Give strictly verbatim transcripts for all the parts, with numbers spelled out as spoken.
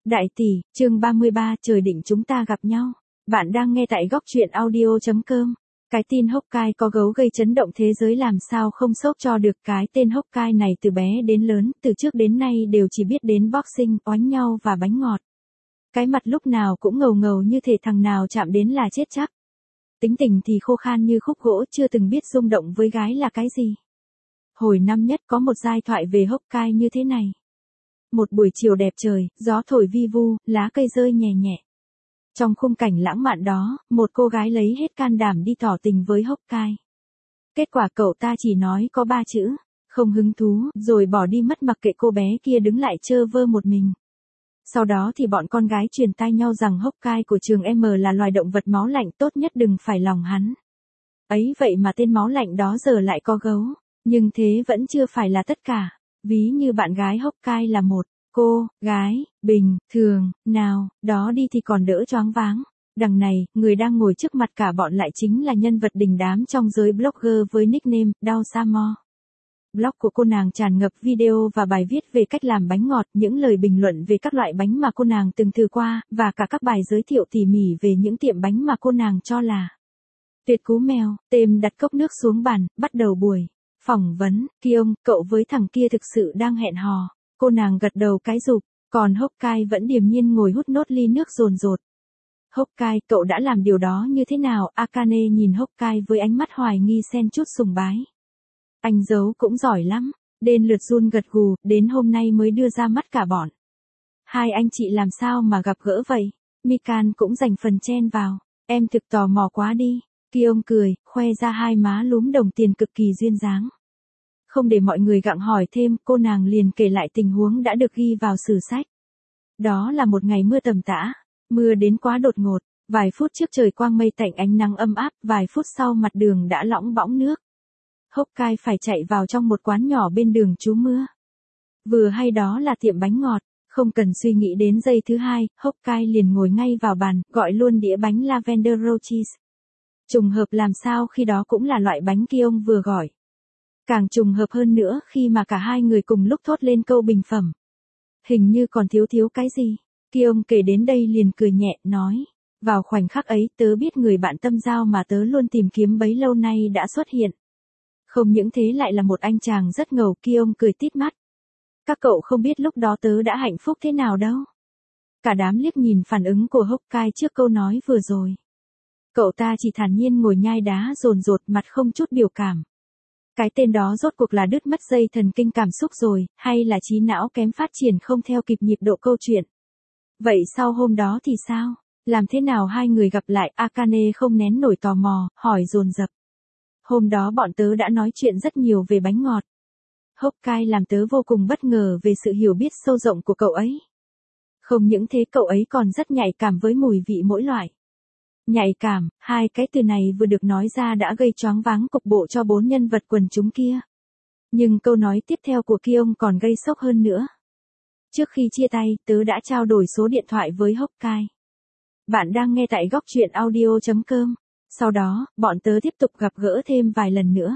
Đại tỷ, chương ba mươi ba, trời định chúng ta gặp nhau. Bạn đang nghe tại góc truyện audio chấm com. Cái tin Hawkeye có gấu gây chấn động thế giới làm sao không sốc cho được. Cái tên Hawkeye này từ bé đến lớn, từ trước đến nay đều chỉ biết đến boxing, oánh nhau và bánh ngọt. Cái mặt lúc nào cũng ngầu ngầu như thể thằng nào chạm đến là chết chắc. Tính tình thì khô khan như khúc gỗ, chưa từng biết rung động với gái là cái gì. Hồi năm nhất có một giai thoại về Hawkeye như thế này. Một buổi chiều đẹp trời, gió thổi vi vu, lá cây rơi nhẹ nhẹ. Trong khung cảnh lãng mạn đó, một cô gái lấy hết can đảm đi tỏ tình với Hawkeye. Kết quả cậu ta chỉ nói có ba chữ, không hứng thú, rồi bỏ đi mất mặc kệ cô bé kia đứng lại trơ vơ một mình. Sau đó thì bọn con gái truyền tai nhau rằng Hawkeye của trường M là loài động vật máu lạnh, tốt nhất đừng phải lòng hắn. Ấy vậy mà tên máu lạnh đó giờ lại có gấu, nhưng thế vẫn chưa phải là tất cả. Ví như bạn gái Hawkeye là một cô gái bình thường nào đó đi thì còn đỡ choáng váng. Đằng này, người đang ngồi trước mặt cả bọn lại chính là nhân vật đình đám trong giới blogger với nickname Đau Sa Mo. Blog của cô nàng tràn ngập video và bài viết về cách làm bánh ngọt, những lời bình luận về các loại bánh mà cô nàng từng thử qua, và cả các bài giới thiệu tỉ mỉ về những tiệm bánh mà cô nàng cho là tuyệt cú mèo. Têm đặt cốc nước xuống bàn, bắt đầu buổi phỏng vấn. Kiông, cậu với thằng kia thực sự đang hẹn hò. Cô nàng gật đầu cái rụp, còn Hawkeye vẫn điềm nhiên ngồi hút nốt ly nước dồn dột. Hawkeye, cậu đã làm điều đó như thế nào? Akane nhìn Hawkeye với ánh mắt hoài nghi xen chút sùng bái. Anh giấu cũng giỏi lắm. Đến lượt run gật gù, đến hôm nay mới đưa ra mắt cả bọn. Hai anh chị làm sao mà gặp gỡ vậy? Mikan cũng dành phần chen vào. Em thực tò mò quá đi. Kiông cười, khoe ra hai má lúm đồng tiền cực kỳ duyên dáng. Không để mọi người gặng hỏi thêm, cô nàng liền kể lại tình huống đã được ghi vào sử sách. Đó là một ngày mưa tầm tã, mưa đến quá đột ngột, vài phút trước trời quang mây tạnh ánh nắng âm áp, vài phút sau mặt đường đã lõng bõng nước. Hawkeye phải chạy vào trong một quán nhỏ bên đường trú mưa. Vừa hay đó là tiệm bánh ngọt, không cần suy nghĩ đến giây thứ hai, Hawkeye liền ngồi ngay vào bàn, gọi luôn đĩa bánh Lavender Roaches. Trùng hợp làm sao khi đó cũng là loại bánh Kiông vừa gọi. Càng trùng hợp hơn nữa khi mà cả hai người cùng lúc thốt lên câu bình phẩm. Hình như còn thiếu thiếu cái gì. Kiông kể đến đây liền cười nhẹ, nói. Vào khoảnh khắc ấy tớ biết người bạn tâm giao mà tớ luôn tìm kiếm bấy lâu nay đã xuất hiện. Không những thế lại là một anh chàng rất ngầu. Kiông cười tít mắt. Các cậu không biết lúc đó tớ đã hạnh phúc thế nào đâu. Cả đám liếc nhìn phản ứng của Hawkeye trước câu nói vừa rồi. Cậu ta chỉ thản nhiên ngồi nhai đá dồn dột, mặt không chút biểu cảm. Cái tên đó rốt cuộc là đứt mất dây thần kinh cảm xúc rồi, hay là trí não kém phát triển không theo kịp nhịp độ câu chuyện. Vậy sau hôm đó thì sao? Làm thế nào hai người gặp lại? Akane không nén nổi tò mò, hỏi dồn dập. Hôm đó bọn tớ đã nói chuyện rất nhiều về bánh ngọt. Hawkeye làm tớ vô cùng bất ngờ về sự hiểu biết sâu rộng của cậu ấy. Không những thế cậu ấy còn rất nhạy cảm với mùi vị mỗi loại. Nhạy cảm, hai cái từ này vừa được nói ra đã gây choáng váng cục bộ cho bốn nhân vật quần chúng kia. Nhưng câu nói tiếp theo của Kiông còn gây sốc hơn nữa. Trước khi chia tay, tớ đã trao đổi số điện thoại với Hawkeye. Bạn đang nghe tại góc truyện audio chấm com. Sau đó, bọn tớ tiếp tục gặp gỡ thêm vài lần nữa.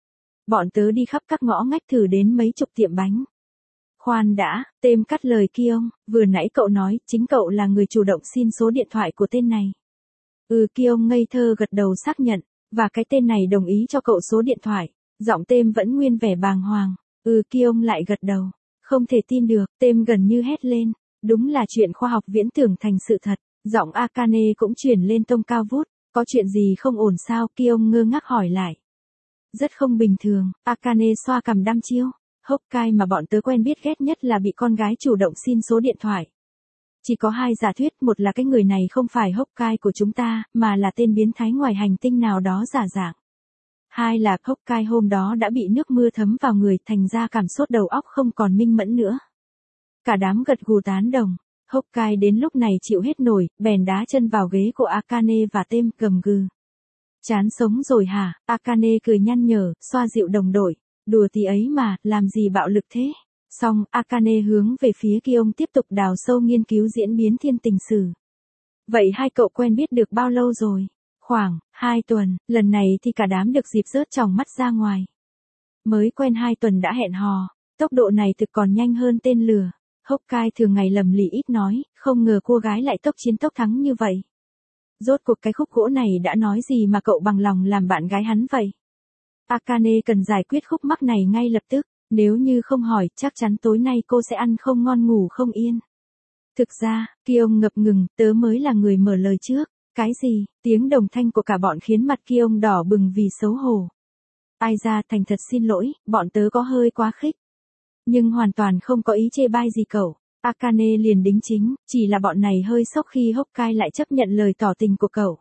Bọn tớ đi khắp các ngõ ngách thử đến mấy chục tiệm bánh. Khoan đã, Têm cắt lời Kiông, vừa nãy cậu nói chính cậu là người chủ động xin số điện thoại của tên này. Ừ, Kiông ngây thơ gật đầu xác nhận, và cái tên này đồng ý cho cậu số điện thoại. Giọng Têm vẫn nguyên vẻ bàng hoàng. Ừ, Kiông lại gật đầu. Không thể tin được, Têm gần như hét lên. Đúng là chuyện khoa học viễn tưởng thành sự thật. Giọng Akane cũng chuyển lên tông cao vút. Có chuyện gì không ổn sao? Kiông ngơ ngác hỏi lại. Rất không bình thường. Akane xoa cằm đăm chiêu. Hawkeye mà bọn tớ quen biết ghét nhất là bị con gái chủ động xin số điện thoại. Chỉ có hai giả thuyết, một là cái người này không phải Hawkeye của chúng ta, mà là tên biến thái ngoài hành tinh nào đó giả dạng. Hai là Hawkeye hôm đó đã bị nước mưa thấm vào người, thành ra cảm xúc đầu óc không còn minh mẫn nữa. Cả đám gật gù tán đồng. Hawkeye đến lúc này chịu hết nổi, bèn đá chân vào ghế của Akane và Têm, gầm gừ. Chán sống rồi hả? Akane cười nhăn nhở, xoa dịu đồng đội. Đùa tí ấy mà, làm gì bạo lực thế? Xong, Akane hướng về phía Kiông tiếp tục đào sâu nghiên cứu diễn biến thiên tình sử. Vậy hai cậu quen biết được bao lâu rồi? Khoảng hai tuần, lần này thì cả đám được dịp rớt tròng mắt ra ngoài. Mới quen hai tuần đã hẹn hò, tốc độ này thực còn nhanh hơn tên lừa. Hokkaido thường ngày lầm lì ít nói, không ngờ cô gái lại tốc chiến tốc thắng như vậy. Rốt cuộc cái khúc gỗ này đã nói gì mà cậu bằng lòng làm bạn gái hắn vậy? Akane cần giải quyết khúc mắc này ngay lập tức, nếu như không hỏi, chắc chắn tối nay cô sẽ ăn không ngon ngủ không yên. Thực ra, Kiông ngập ngừng, tớ mới là người mở lời trước. Cái gì? Tiếng đồng thanh của cả bọn khiến mặt Kiông đỏ bừng vì xấu hổ. Ai ra, thành thật xin lỗi, bọn tớ có hơi quá khích. Nhưng hoàn toàn không có ý chê bai gì cậu. Akane liền đính chính, chỉ là bọn này hơi sốc khi Hokkaido lại chấp nhận lời tỏ tình của cậu.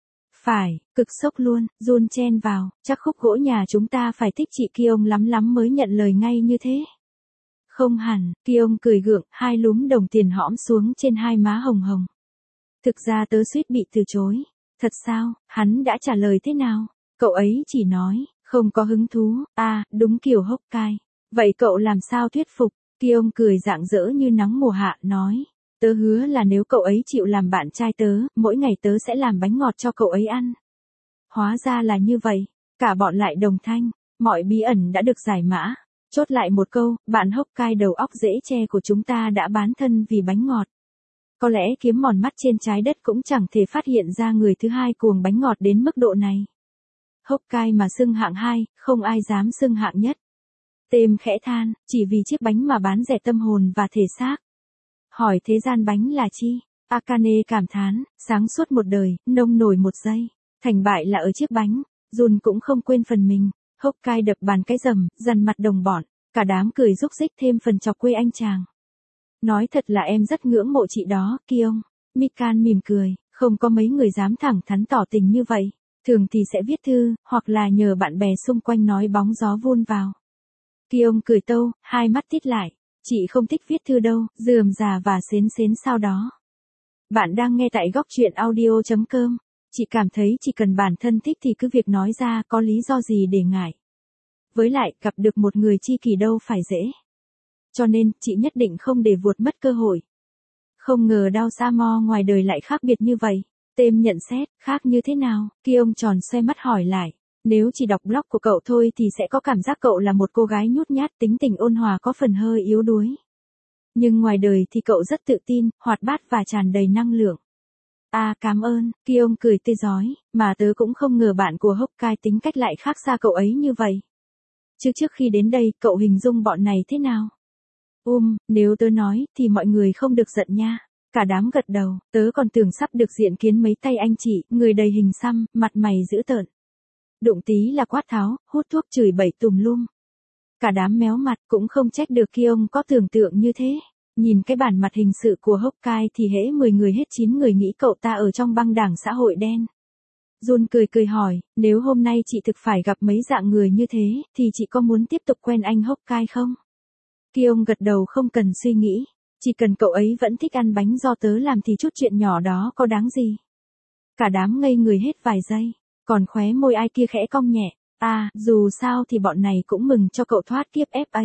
Phải, cực sốc luôn, Jun chen vào, chắc khúc gỗ nhà chúng ta phải thích chị Kiông lắm lắm mới nhận lời ngay như thế. Không hẳn, Kiông cười gượng, hai lúm đồng tiền hõm xuống trên hai má hồng hồng. Thực ra tớ suýt bị từ chối. Thật sao, hắn đã trả lời thế nào? Cậu ấy chỉ nói, không có hứng thú, à, đúng kiểu Hokkaido. Vậy cậu làm sao thuyết phục? Kiông cười rạng rỡ như nắng mùa hạ, nói. Tớ hứa là nếu cậu ấy chịu làm bạn trai tớ, mỗi ngày tớ sẽ làm bánh ngọt cho cậu ấy ăn. Hóa ra là như vậy. Cả bọn lại đồng thanh, mọi bí ẩn đã được giải mã. Chốt lại một câu, bạn Hokkaido đầu óc dễ che của chúng ta đã bán thân vì bánh ngọt. Có lẽ kiếm mòn mắt trên trái đất cũng chẳng thể phát hiện ra người thứ hai cuồng bánh ngọt đến mức độ này. Hokkaido mà xưng hạng hai, không ai dám xưng hạng nhất. Têm khẽ than, chỉ vì chiếc bánh mà bán rẻ tâm hồn và thể xác. Hỏi thế gian bánh là chi? Akane cảm thán, sáng suốt một đời, nông nổi một giây. Thành bại là ở chiếc bánh. Jun cũng không quên phần mình. Hokkaido đập bàn cái rầm, dằn mặt đồng bọn. Cả đám cười rúc rích thêm phần chọc quê anh chàng. Nói thật là em rất ngưỡng mộ chị đó, Kiông. Mikan mỉm cười, không có mấy người dám thẳng thắn tỏ tình như vậy. Thường thì sẽ viết thư, hoặc là nhờ bạn bè xung quanh nói bóng gió vun vào. Kiông cười tâu, hai mắt tít lại. Chị không thích viết thư đâu, rườm rà và xến xến sao đó. Bạn đang nghe tại góc truyện audio chấm com. Chị cảm thấy chỉ cần bản thân thích thì cứ việc nói ra, có lý do gì để ngại. Với lại, gặp được một người tri kỷ đâu phải dễ. Cho nên, chị nhất định không để vuột mất cơ hội. Không ngờ Dao Samo ngoài đời lại khác biệt như vậy. Têm nhận xét, khác như thế nào? Kiông tròn xoe mắt hỏi lại. Nếu chỉ đọc blog của cậu thôi thì sẽ có cảm giác cậu là một cô gái nhút nhát, tính tình ôn hòa, có phần hơi yếu đuối. Nhưng ngoài đời thì cậu rất tự tin, hoạt bát và tràn đầy năng lượng. À, cảm ơn, Kiông cười tươi rói, mà tớ cũng không ngờ bạn của Hokkaido tính cách lại khác xa cậu ấy như vậy. Chứ trước khi đến đây, cậu hình dung bọn này thế nào? Um, nếu tớ nói, thì mọi người không được giận nha. Cả đám gật đầu, tớ còn tưởng sắp được diện kiến mấy tay anh chị, người đầy hình xăm, mặt mày dữ tợn. Đụng tí là quát tháo, hút thuốc chửi bậy tùm lum. Cả đám méo mặt, cũng không trách được Kiông có tưởng tượng như thế. Nhìn cái bản mặt hình sự của Hokkaido thì hễ mười người hết chín người nghĩ cậu ta ở trong băng đảng xã hội đen. Jun cười cười hỏi, nếu hôm nay chị thực phải gặp mấy dạng người như thế, thì chị có muốn tiếp tục quen anh Hokkaido không? Kiông gật đầu không cần suy nghĩ. Chỉ cần cậu ấy vẫn thích ăn bánh do tớ làm thì chút chuyện nhỏ đó có đáng gì. Cả đám ngây người hết vài giây. Còn khóe môi ai kia khẽ cong nhẹ. À, dù sao thì bọn này cũng mừng cho cậu thoát kiếp ép a.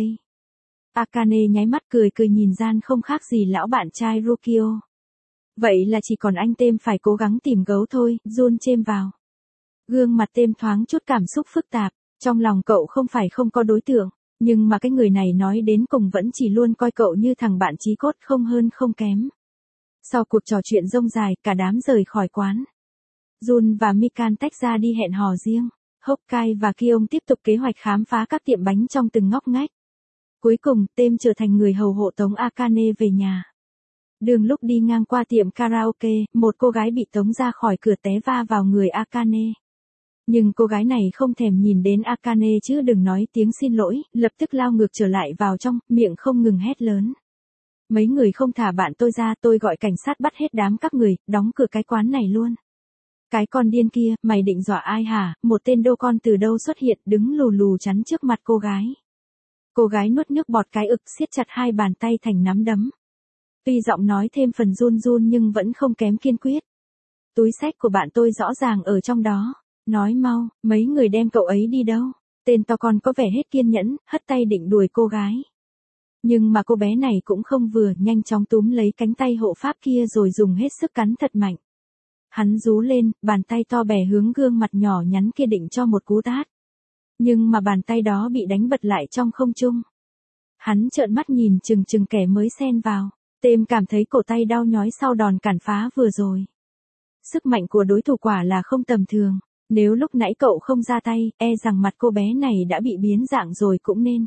Akane nháy mắt cười cười nhìn gian không khác gì lão bạn trai Rukio. Vậy là chỉ còn anh Têm phải cố gắng tìm gấu thôi, Jun chêm vào. Gương mặt Têm thoáng chút cảm xúc phức tạp, trong lòng cậu không phải không có đối tượng, nhưng mà cái người này nói đến cùng vẫn chỉ luôn coi cậu như thằng bạn chí cốt không hơn không kém. Sau cuộc trò chuyện rông dài, cả đám rời khỏi quán. Jun và Mikan tách ra đi hẹn hò riêng. Hokkaido và Kiông tiếp tục kế hoạch khám phá các tiệm bánh trong từng ngóc ngách. Cuối cùng, Têm trở thành người hầu hộ tống Akane về nhà. Đường lúc đi ngang qua tiệm karaoke, một cô gái bị tống ra khỏi cửa té va vào người Akane. Nhưng cô gái này không thèm nhìn đến Akane chứ đừng nói tiếng xin lỗi, lập tức lao ngược trở lại vào trong, miệng không ngừng hét lớn. Mấy người không thả bạn tôi ra, tôi gọi cảnh sát bắt hết đám các người, đóng cửa cái quán này luôn. Cái con điên kia, mày định dọa ai hả? Một tên đô con từ đâu xuất hiện, đứng lù lù chắn trước mặt cô gái. Cô gái nuốt nước bọt cái ực, siết chặt hai bàn tay thành nắm đấm. Tuy giọng nói thêm phần run run nhưng vẫn không kém kiên quyết. Túi xách của bạn tôi rõ ràng ở trong đó. Nói mau, mấy người đem cậu ấy đi đâu? Tên to con có vẻ hết kiên nhẫn, hất tay định đuổi cô gái. Nhưng mà cô bé này cũng không vừa, nhanh chóng túm lấy cánh tay hộ pháp kia rồi dùng hết sức cắn thật mạnh. Hắn rú lên, bàn tay to bè hướng gương mặt nhỏ nhắn kia định cho một cú tát. Nhưng mà bàn tay đó bị đánh bật lại trong không trung. Hắn trợn mắt nhìn chừng chừng kẻ mới xen vào. Têm cảm thấy cổ tay đau nhói sau đòn cản phá vừa rồi. Sức mạnh của đối thủ quả là không tầm thường. Nếu lúc nãy cậu không ra tay, e rằng mặt cô bé này đã bị biến dạng rồi cũng nên.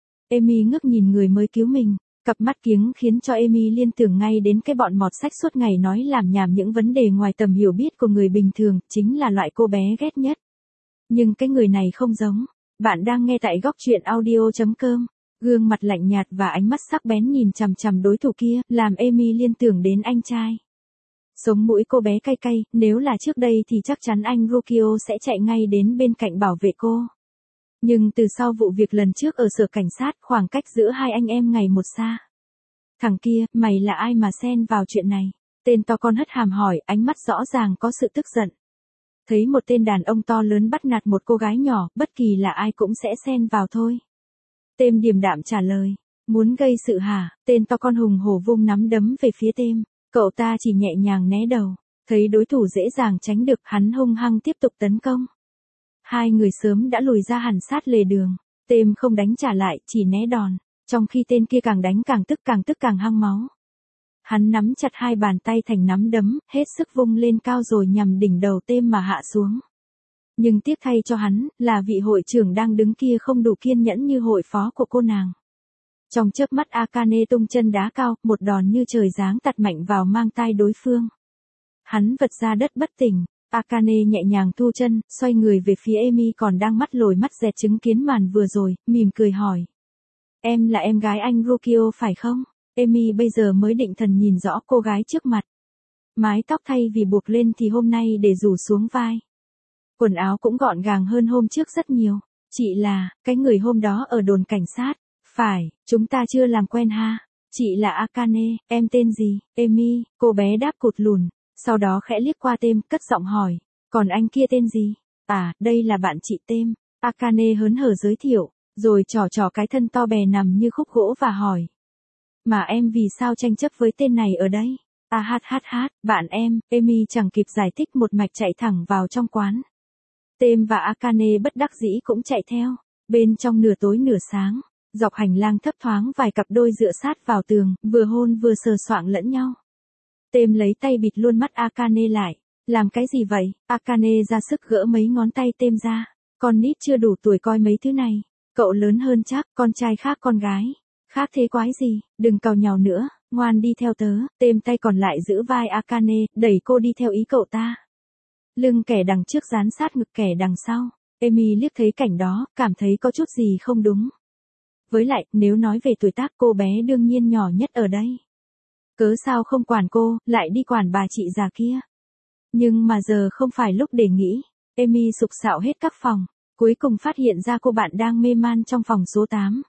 Amy ngước nhìn người mới cứu mình. Cặp mắt kiếng khiến cho Amy liên tưởng ngay đến cái bọn mọt sách suốt ngày nói làm nhảm những vấn đề ngoài tầm hiểu biết của người bình thường, chính là loại cô bé ghét nhất. Nhưng cái người này không giống. Bạn đang nghe tại góc truyện audio chấm com. Gương mặt lạnh nhạt và ánh mắt sắc bén nhìn chằm chằm đối thủ kia, làm Amy liên tưởng đến anh trai. Sống mũi cô bé cay cay, nếu là trước đây thì chắc chắn anh Rukio sẽ chạy ngay đến bên cạnh bảo vệ cô. Nhưng từ sau vụ việc lần trước ở sở cảnh sát, khoảng cách giữa hai anh em ngày một xa. Thằng kia, mày là ai mà xen vào chuyện này? Tên to con hất hàm hỏi, ánh mắt rõ ràng có sự tức giận. Thấy một tên đàn ông to lớn bắt nạt một cô gái nhỏ, bất kỳ là ai cũng sẽ xen vào thôi. Têm điềm đạm trả lời, muốn gây sự hả? Tên to con hùng hổ vung nắm đấm về phía Têm, cậu ta chỉ nhẹ nhàng né đầu, thấy đối thủ dễ dàng tránh được, hắn hung hăng tiếp tục tấn công. Hai người sớm đã lùi ra hẳn sát lề đường, Têm không đánh trả lại, chỉ né đòn, trong khi tên kia càng đánh càng tức càng tức càng hăng máu. Hắn nắm chặt hai bàn tay thành nắm đấm, hết sức vung lên cao rồi nhằm đỉnh đầu Têm mà hạ xuống. Nhưng tiếc thay cho hắn, là vị hội trưởng đang đứng kia không đủ kiên nhẫn như hội phó của cô nàng. Trong chớp mắt Akane tung chân đá cao, một đòn như trời giáng tạt mạnh vào mang tai đối phương. Hắn vật ra đất bất tỉnh, Akane nhẹ nhàng thu chân, xoay người về phía Amy còn đang mắt lồi mắt dẹt chứng kiến màn vừa rồi, mỉm cười hỏi. Em là em gái anh Rukio phải không? Amy bây giờ mới định thần nhìn rõ cô gái trước mặt. Mái tóc thay vì buộc lên thì hôm nay để rủ xuống vai. Quần áo cũng gọn gàng hơn hôm trước rất nhiều. Chị là, cái người hôm đó ở đồn cảnh sát. Phải, chúng ta chưa làm quen ha. Chị là Akane, em tên gì? Amy, cô bé đáp cụt lùn. Sau đó khẽ liếc qua Têm, cất giọng hỏi. Còn anh kia tên gì? À, đây là bạn chị Têm. Akane hớn hở giới thiệu, rồi trò trò cái thân to bè nằm như khúc gỗ và hỏi. Mà em vì sao tranh chấp với tên này ở đây? À hát hát hát, bạn em, Amy chẳng kịp giải thích một mạch chạy thẳng vào trong quán. Têm và Akane bất đắc dĩ cũng chạy theo. Bên trong nửa tối nửa sáng, dọc hành lang thấp thoáng vài cặp đôi dựa sát vào tường, vừa hôn vừa sờ soạng lẫn nhau. Têm lấy tay bịt luôn mắt Akane lại. Làm cái gì vậy? Akane ra sức gỡ mấy ngón tay Têm ra. Con nít chưa đủ tuổi coi mấy thứ này. Cậu lớn hơn chắc, con trai khác con gái. Khác thế quái gì, đừng càu nhàu nữa, ngoan đi theo tớ. Têm tay còn lại giữ vai Akane, đẩy cô đi theo ý cậu ta. Lưng kẻ đằng trước dán sát ngực kẻ đằng sau. Amy liếc thấy cảnh đó, cảm thấy có chút gì không đúng. Với lại, nếu nói về tuổi tác cô bé đương nhiên nhỏ nhất ở đây. Cớ sao không quản cô, lại đi quản bà chị già kia. Nhưng mà giờ không phải lúc để nghĩ. Amy sục sạo hết các phòng, cuối cùng phát hiện ra cô bạn đang mê man trong phòng số tám.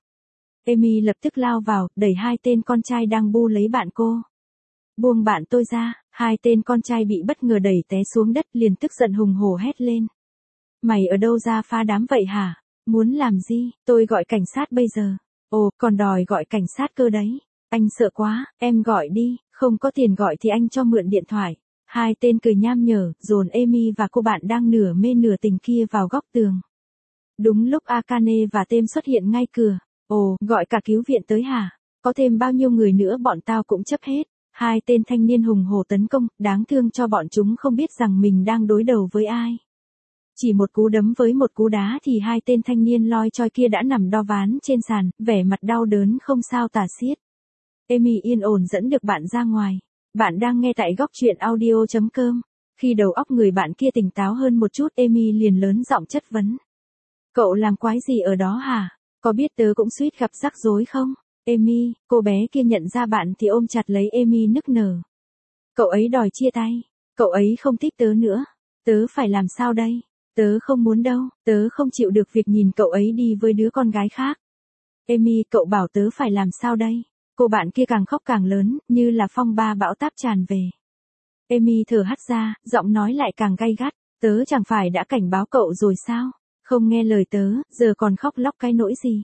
Amy lập tức lao vào, đẩy hai tên con trai đang bu lấy bạn cô. Buông bạn tôi ra, hai tên con trai bị bất ngờ đẩy té xuống đất liền tức giận hùng hổ hét lên. Mày ở đâu ra phá đám vậy hả? Muốn làm gì? Tôi gọi cảnh sát bây giờ. Ồ, còn đòi gọi cảnh sát cơ đấy. Anh sợ quá, em gọi đi, không có tiền gọi thì anh cho mượn điện thoại. Hai tên cười nham nhở, dồn Amy và cô bạn đang nửa mê nửa tình kia vào góc tường. Đúng lúc Akane và Têm xuất hiện ngay cửa. Ồ, gọi cả cứu viện tới hả? Có thêm bao nhiêu người nữa bọn tao cũng chấp hết. Hai tên thanh niên hùng hổ tấn công, đáng thương cho bọn chúng không biết rằng mình đang đối đầu với ai. Chỉ một cú đấm với một cú đá thì hai tên thanh niên loi choi kia đã nằm đo ván trên sàn, vẻ mặt đau đớn không sao tả xiết. Amy yên ổn dẫn được bạn ra ngoài. Bạn đang nghe tại góc truyện audio chấm com. Khi đầu óc người bạn kia tỉnh táo hơn một chút, Amy liền lớn giọng chất vấn. Cậu làm quái gì ở đó hả? Có biết tớ cũng suýt gặp rắc rối không? Amy, cô bé kia nhận ra bạn thì ôm chặt lấy Amy nức nở. Cậu ấy đòi chia tay. Cậu ấy không thích tớ nữa. Tớ phải làm sao đây? Tớ không muốn đâu, tớ không chịu được việc nhìn cậu ấy đi với đứa con gái khác. Amy, cậu bảo tớ phải làm sao đây? Cô bạn kia càng khóc càng lớn, như là phong ba bão táp tràn về. Amy thở hắt ra, giọng nói lại càng gay gắt. Tớ chẳng phải đã cảnh báo cậu rồi sao? Không nghe lời tớ, giờ còn khóc lóc cái nỗi gì?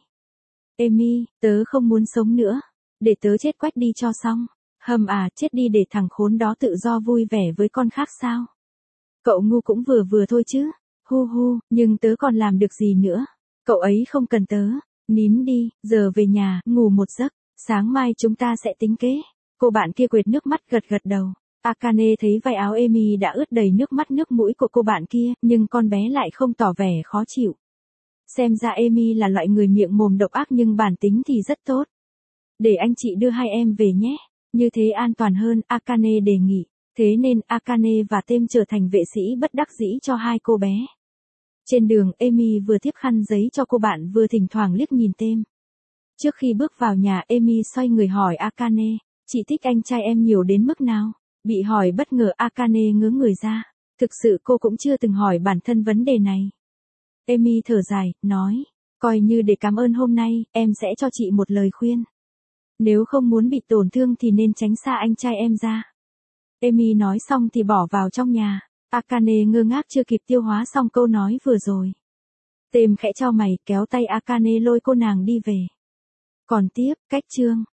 Amy, tớ không muốn sống nữa. Để tớ chết quách đi cho xong. Hầm à, chết đi để thằng khốn đó tự do vui vẻ với con khác sao? Cậu ngu cũng vừa vừa thôi chứ. Hu hu, nhưng tớ còn làm được gì nữa? Cậu ấy không cần tớ. Nín đi, giờ về nhà, ngủ một giấc, sáng mai chúng ta sẽ tính kế. Cô bạn kia quệt nước mắt gật gật đầu. Akane thấy vai áo Emi đã ướt đầy nước mắt nước mũi của cô bạn kia, nhưng con bé lại không tỏ vẻ khó chịu. Xem ra Emi là loại người miệng mồm độc ác nhưng bản tính thì rất tốt. Để anh chị đưa hai em về nhé, như thế an toàn hơn, Akane đề nghị. Thế nên Akane và Tem trở thành vệ sĩ bất đắc dĩ cho hai cô bé. Trên đường, Emi vừa tiếp khăn giấy cho cô bạn vừa thỉnh thoảng liếc nhìn Tem. Trước khi bước vào nhà, Emi xoay người hỏi Akane, chị thích anh trai em nhiều đến mức nào? Bị hỏi bất ngờ, Akane ngớ người ra. Thực sự cô cũng chưa từng hỏi bản thân vấn đề này. Emi thở dài, nói, coi như để cảm ơn hôm nay, em sẽ cho chị một lời khuyên. Nếu không muốn bị tổn thương thì nên tránh xa anh trai em ra. Emi nói xong thì bỏ vào trong nhà. Akane ngơ ngác chưa kịp tiêu hóa xong câu nói vừa rồi. Tem khẽ chau mày kéo tay Akane lôi cô nàng đi về. Còn tiếp, cách chương.